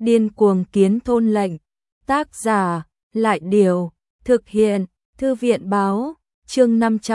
Điên cuồng kiến thôn lệnh. Tác giả, Lại Điều. Thực hiện, Thư viện Báo. Chương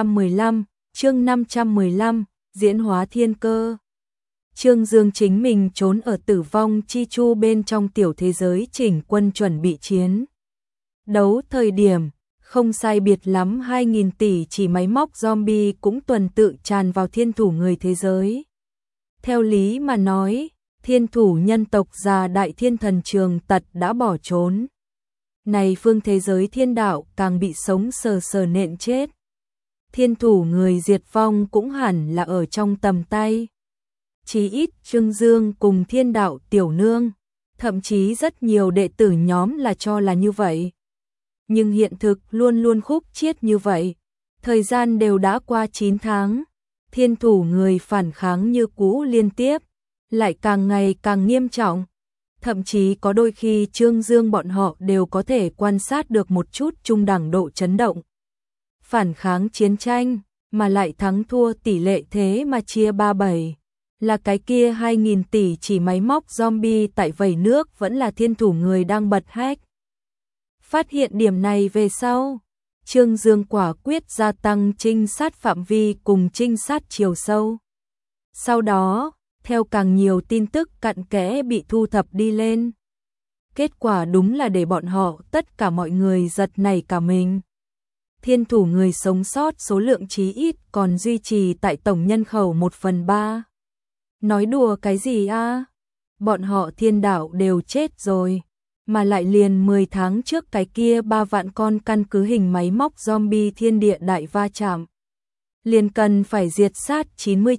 515, diễn hóa thiên cơ. Trương Dương chính mình trốn ở tử vong chi chu bên trong tiểu thế giới chỉnh quân chuẩn bị chiến đấu thời điểm, không sai biệt lắm 2.000 tỷ chỉ máy móc zombie cũng tuần tự tràn vào thiên thủ người thế giới. Theo lý mà nói, thiên thủ nhân tộc già đại thiên thần Trường Tật đã bỏ trốn. Này phương thế giới thiên đạo càng bị sống sờ sờ nện chết. Thiên thủ người diệt vong cũng hẳn là ở trong tầm tay. Chí ít Trương Dương cùng thiên đạo tiểu nương, thậm chí rất nhiều đệ tử nhóm là cho là như vậy. Nhưng hiện thực luôn luôn khúc chiết như vậy. Thời gian đều đã qua 9 tháng, thiên thủ người phản kháng như cũ liên tiếp, lại càng ngày càng nghiêm trọng. Thậm chí có đôi khi Trương Dương bọn họ đều có thể quan sát được một chút trung đẳng độ chấn động. Phản kháng chiến tranh, mà lại thắng thua tỷ lệ thế mà chia 3-7. Là cái kia 2.000 tỷ chỉ máy móc zombie tại vẩy nước vẫn là thiên thủ người đang bật hack. Phát hiện điểm này về sau, Trương Dương quả quyết gia tăng trinh sát phạm vi cùng trinh sát chiều sâu. Sau đó, theo càng nhiều tin tức cặn kẽ bị thu thập đi lên. Kết quả đúng là để bọn họ tất cả mọi người giật nảy cả mình. Thiên thủ người sống sót số lượng chí ít còn duy trì tại tổng nhân khẩu 1/3. Nói đùa cái gì a? Bọn họ thiên đạo đều chết rồi, mà lại liền 10 tháng trước cái kia 3 vạn con căn cứ hình máy móc zombie thiên địa đại va chạm. Liền cần phải diệt sát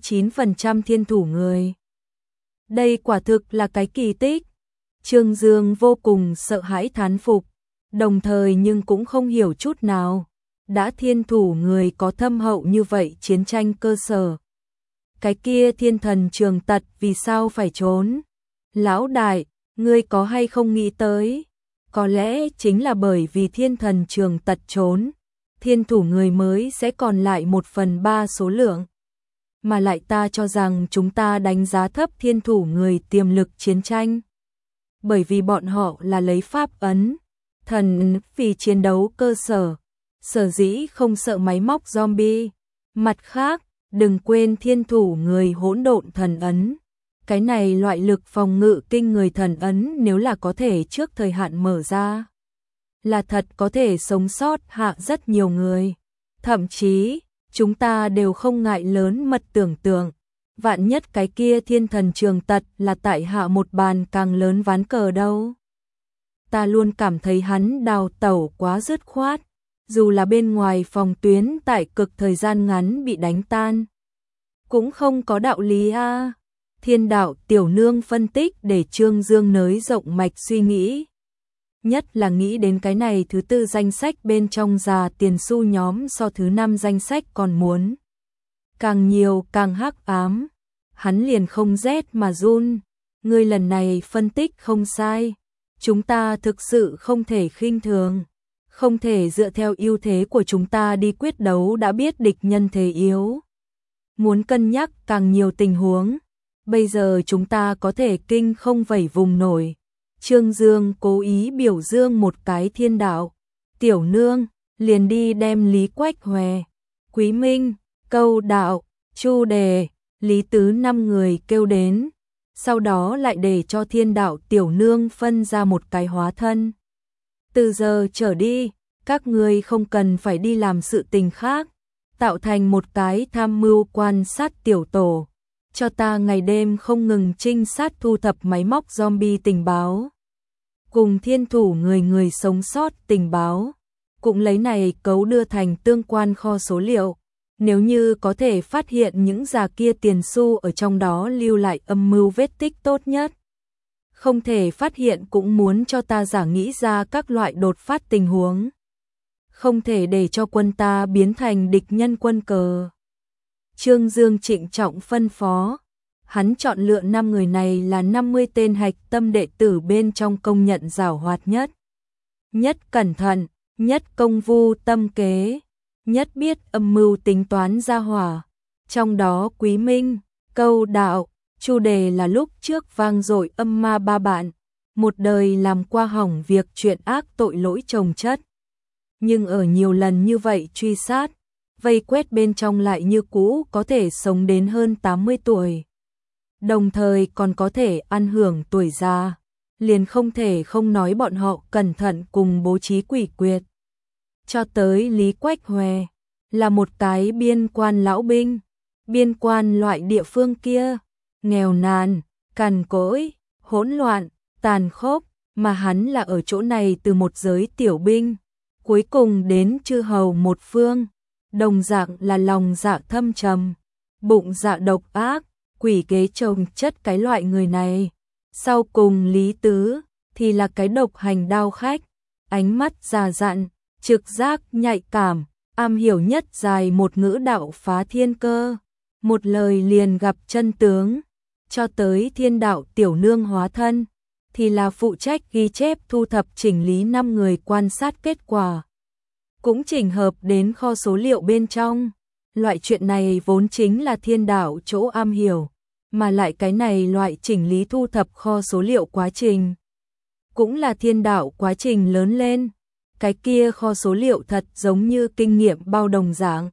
99% thiên thủ người. Đây quả thực là cái kỳ tích. Trương Dương vô cùng sợ hãi thán phục, đồng thời nhưng cũng không hiểu chút nào. Đã thiên thủ người có thâm hậu như vậy chiến tranh cơ sở. Cái kia thiên thần Trường Tật vì sao phải trốn? Lão đại, ngươi có hay không nghĩ tới? Có lẽ chính là bởi vì thiên thần Trường Tật trốn, thiên thủ người mới sẽ còn lại 1/3 số lượng. Mà lại ta cho rằng chúng ta đánh giá thấp thiên thủ người tiềm lực chiến tranh. Bởi vì bọn họ là lấy pháp ấn, thần vì chiến đấu cơ sở, sở dĩ không sợ máy móc zombie. Mặt khác, đừng quên thiên thủ người hỗn độn thần ấn. Cái này loại lực phòng ngự kinh người thần ấn nếu là có thể trước thời hạn mở ra, là thật có thể sống sót hạ rất nhiều người. Thậm chí, chúng ta đều không ngại lớn mật tưởng tượng. Vạn nhất cái kia thiên thần Trường Tật là tại hạ một bàn càng lớn ván cờ đâu. Ta luôn cảm thấy hắn đào tẩu quá dứt khoát. Dù là bên ngoài phòng tuyến tại cực thời gian ngắn bị đánh tan, cũng không có đạo lý a. Thiên đạo tiểu nương phân tích để Trương Dương nới rộng mạch suy nghĩ. Nhất là nghĩ đến cái này thứ 4 danh sách bên trong già tiền xu nhóm so thứ 5 danh sách còn muốn. Càng nhiều càng hắc ám. Hắn liền không rét mà run. Ngươi lần này phân tích không sai. Chúng ta thực sự không thể khinh thường. Không thể dựa theo ưu thế của chúng ta đi quyết đấu đã biết địch nhân thế yếu. Muốn cân nhắc càng nhiều tình huống. Bây giờ chúng ta có thể kinh không vẩy vùng nổi. Trương Dương cố ý biểu dương một cái thiên đạo. Tiểu nương, liền đi đem Lý Quách Hòe, Quý Minh, Câu Đạo, Chu Đề, Lý Tứ 5 người kêu đến. Sau đó lại để cho thiên đạo tiểu nương phân ra một cái hóa thân. Từ giờ trở đi, các ngươi không cần phải đi làm sự tình khác. Tạo thành một cái tham mưu quan sát tiểu tổ. Cho ta ngày đêm không ngừng trinh sát thu thập máy móc zombie tình báo. Cùng thiên thủ người sống sót tình báo. Cũng lấy này cấu đưa thành tương quan kho số liệu. Nếu như có thể phát hiện những già kia tiền xu ở trong đó lưu lại âm mưu vết tích tốt nhất. Không thể phát hiện cũng muốn cho ta giả nghĩ ra các loại đột phát tình huống. Không thể để cho quân ta biến thành địch nhân quân cờ. Trương Dương trịnh trọng phân phó. Hắn chọn lựa 5 người này là 50 tên hạch tâm đệ tử bên trong công nhận giảo hoạt nhất. Nhất cẩn thận, nhất công vu tâm kế, nhất biết âm mưu tính toán gia hỏa. Trong đó Quý Minh, Câu Đạo, Chu Đề là lúc trước vang dội âm ma 3 bạn. một đời làm qua hỏng việc chuyện ác tội lỗi chồng chất. Nhưng ở nhiều lần như vậy truy sát, vây quét bên trong lại như cũ có thể sống đến hơn 80 tuổi. Đồng thời còn có thể ăn hưởng tuổi già, liền không thể không nói bọn họ cẩn thận cùng bố trí quỷ quyệt. Cho tới Lý Quách Hòe, là một cái biên quan lão binh, biên quan loại địa phương kia, nghèo nàn, cằn cỗi, hỗn loạn, tàn khốc, mà hắn là ở chỗ này từ một giới tiểu binh, cuối cùng đến chư hầu một phương, đồng dạng là lòng dạ thâm trầm, bụng dạ độc ác, quỷ kế chồng chất cái loại người này. Sau cùng Lý Tứ thì là cái độc hành đao khách, ánh mắt già dặn, trực giác nhạy cảm, am hiểu nhất dài một ngữ đạo phá thiên cơ, một lời liền gặp chân tướng. Cho tới Thiên Đạo tiểu nương hóa thân thì là phụ trách ghi chép thu thập chỉnh lý 5 người quan sát kết quả, cũng chỉnh hợp đến kho số liệu bên trong. Loại chuyện này vốn chính là Thiên Đạo chỗ am hiểu, mà lại cái này loại chỉnh lý thu thập kho số liệu quá trình cũng là Thiên Đạo quá trình lớn lên. Cái kia kho số liệu thật giống như kinh nghiệm bao đồng dạng.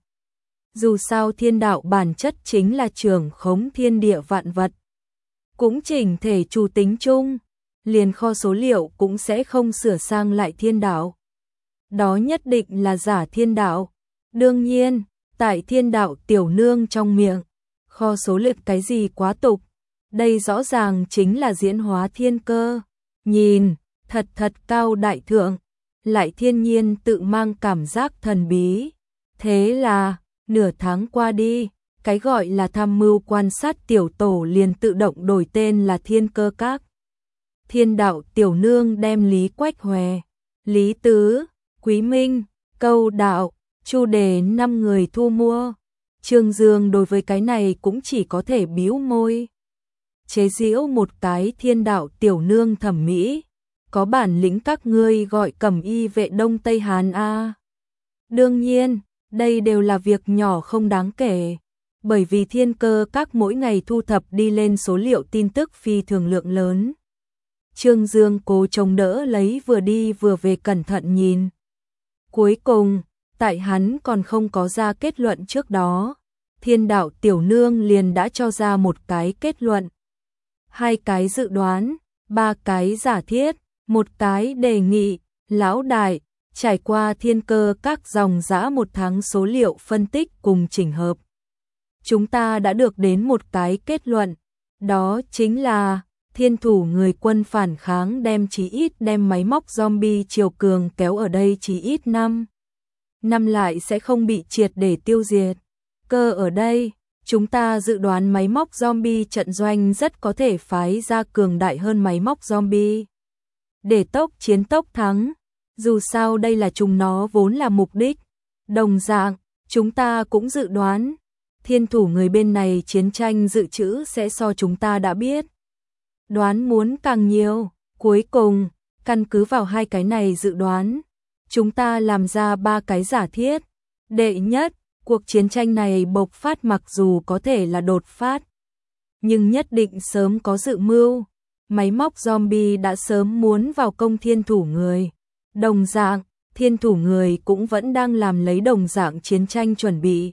Dù sao Thiên Đạo bản chất chính là trưởng khống thiên địa vạn vật, cũng chỉnh thể chủ tính chung, liền kho số liệu cũng sẽ không sửa sang lại Thiên Đạo. Đó nhất định là giả Thiên Đạo. Đương nhiên, tại Thiên Đạo tiểu nương trong miệng, kho số liệu cái gì quá tục, đây rõ ràng chính là diễn hóa thiên cơ, nhìn thật cao đại thượng, lại thiên nhiên tự mang cảm giác thần bí. Thế là, nửa tháng qua đi, cái gọi là tham mưu quan sát tiểu tổ liền tự động đổi tên là Thiên Cơ Các. Thiên Đạo tiểu nương đem Lý Quách Hòe, Lý Tứ, Quý Minh, Câu Đạo, Chu Đề 5 người thu mua. Trương Dương đối với cái này cũng chỉ có thể bĩu môi. Chế giễu một cái Thiên Đạo tiểu nương thẩm mỹ, có bản lĩnh các ngươi gọi cẩm y vệ Đông Tây Hán a. Đương nhiên, đây đều là việc nhỏ không đáng kể, bởi vì Thiên Cơ Các mỗi ngày thu thập đi lên số liệu tin tức phi thường lượng lớn. Trương Dương cố chống đỡ lấy vừa đi vừa về cẩn thận nhìn. Cuối cùng, tại hắn còn không có ra kết luận trước đó, Thiên Đạo tiểu nương liền đã cho ra một cái kết luận, 2 cái dự đoán, 3 cái giả thiết, một cái đề nghị. Lão đại, trải qua Thiên Cơ Các dòng dã 1 tháng số liệu phân tích cùng chỉnh hợp, chúng ta đã được đến một cái kết luận, đó chính là Thiên Thủ người quân phản kháng chí ít đem máy móc zombie triều cường kéo ở đây chí ít 5 năm lại sẽ không bị triệt để tiêu diệt. Cơ ở đây, chúng ta dự đoán máy móc zombie trận doanh rất có thể phái ra cường đại hơn máy móc zombie, để tốc chiến tốc thắng. Dù sao đây là chúng nó vốn là mục đích. Đồng dạng, chúng ta cũng dự đoán Thiên Thủ người bên này chiến tranh dự trữ sẽ so chúng ta đã biết đoán muốn càng nhiều. Cuối cùng, căn cứ vào 2 cái này dự đoán, chúng ta làm ra 3 cái giả thiết. Đệ nhất, cuộc chiến tranh này bộc phát mặc dù có thể là đột phát, nhưng nhất định sớm có dự mưu. Máy móc zombie đã sớm muốn vào công Thiên Thủ người. Đồng dạng, Thiên Thủ người cũng vẫn đang làm lấy đồng dạng chiến tranh chuẩn bị.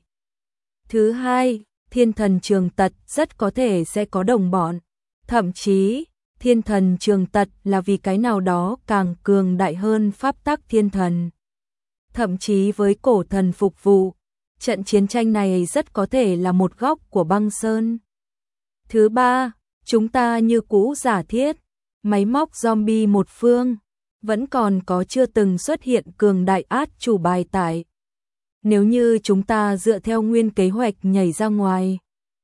Thứ hai, Thiên Thần Trường Tật rất có thể sẽ có đồng bọn. Thậm chí, Thiên Thần Trường Tật là vì cái nào đó càng cường đại hơn pháp tắc thiên thần. Thậm chí với cổ thần phục vụ, trận chiến tranh này rất có thể là một góc của băng sơn. Thứ ba, chúng ta như cũ giả thiết, máy móc zombie một phương, vẫn còn có chưa từng xuất hiện cường đại át chủ bài tải. Nếu như chúng ta dựa theo nguyên kế hoạch nhảy ra ngoài,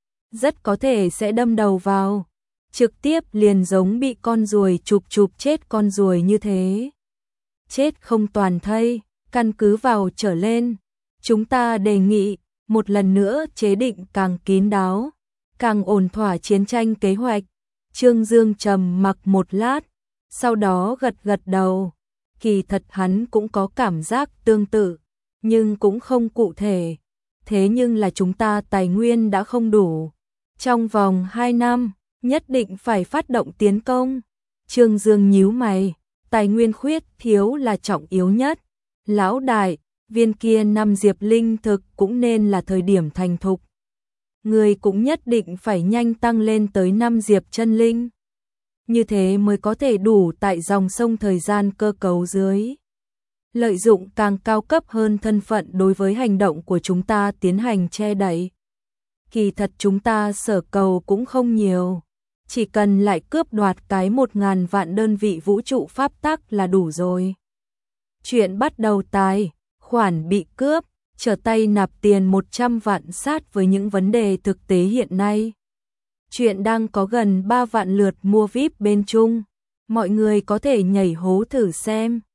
rất có thể sẽ đâm đầu vào, trực tiếp liền giống bị con ruồi chụp chết con ruồi như thế. Chết không toàn thây, căn cứ vào trở lên, chúng ta đề nghị một lần nữa chế định càng kín đáo, càng ổn thỏa chiến tranh kế hoạch. Trương Dương trầm mặc một lát, sau đó gật đầu. Kỳ thật hắn cũng có cảm giác tương tự, nhưng cũng không cụ thể. Thế nhưng là chúng ta tài nguyên đã không đủ. Trong vòng 2 năm, nhất định phải phát động tiến công. Trương Dương nhíu mày, tài nguyên khuyết thiếu là trọng yếu nhất. Lão đại, viên kia 5 diệp linh thực cũng nên là thời điểm thành thục. Người cũng nhất định phải nhanh tăng lên tới 5 diệp chân linh. Như thế mới có thể đủ tại dòng sông thời gian cơ cấu dưới. Lợi dụng càng cao cấp hơn thân phận đối với hành động của chúng ta tiến hành che đậy. Kỳ thật chúng ta sở cầu cũng không nhiều. Chỉ cần lại cướp đoạt cái 1000 vạn đơn vị vũ trụ pháp tắc là đủ rồi. Chuyện bắt đầu tài, khoản bị cướp, trở tay nạp tiền 100 vạn sát với những vấn đề thực tế hiện nay. Chuyện đang có gần 3 vạn lượt mua VIP bên Trung. Mọi người có thể nhảy hố thử xem.